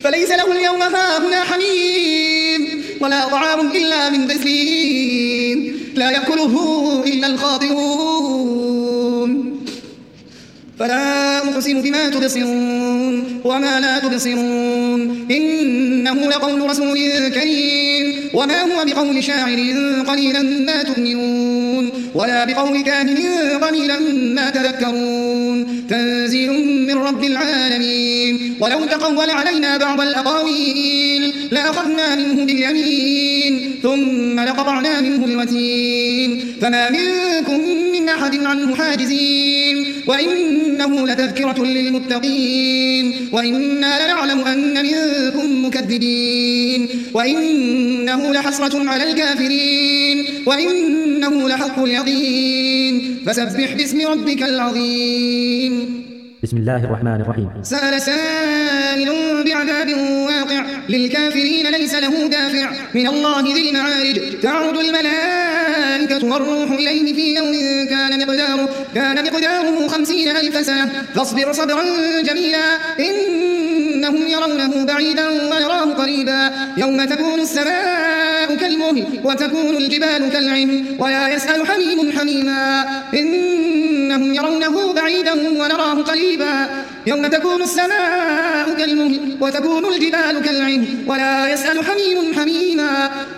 فليس له اليوم هاهنا حميم ولا طعام إلا من غسلين لا يأكله إلا الخاطئون فلا أقسم بما تبصرون وما لا تبصرون إنه لقول رسول كريم وما هو بقول شاعر قليلا ما تؤمنون ولا بقول كاهن قليلا ما تذكرون تنزيل من رب العالمين ولو تقول علينا بعض الأقاويل لأخذنا منه باليمين ثم لقطعنا منه الوتين فما منكم من أحد عنه حاجزين وإنه لتذكرة للمتقين وإنا لنعلم أن منكم مكذبين وإنه لحسرة على الكافرين وإنه لحق اليقين فسبح باسم ربك العظيم بسم الله الرحمن الرحيم. سأل سائل بعذاب واقع للكافرين ليس له دافع من الله ذي المعارج تعرج الملائكة والروح إليه في يوم كان مقداره 50,000 سنة فاصبر صبرا جميلا إنهم يرونه بعيدا ونراه قريبا يوم تكون السماء كالمهل وتكون الجبال كالعهن ولا يسأل حميم حميما إنهم يرونه بعيدا ونراه قريبا يوم تكون السماء كالمهل وتكون الجبال كالعهن ولا يسأل حميم حميما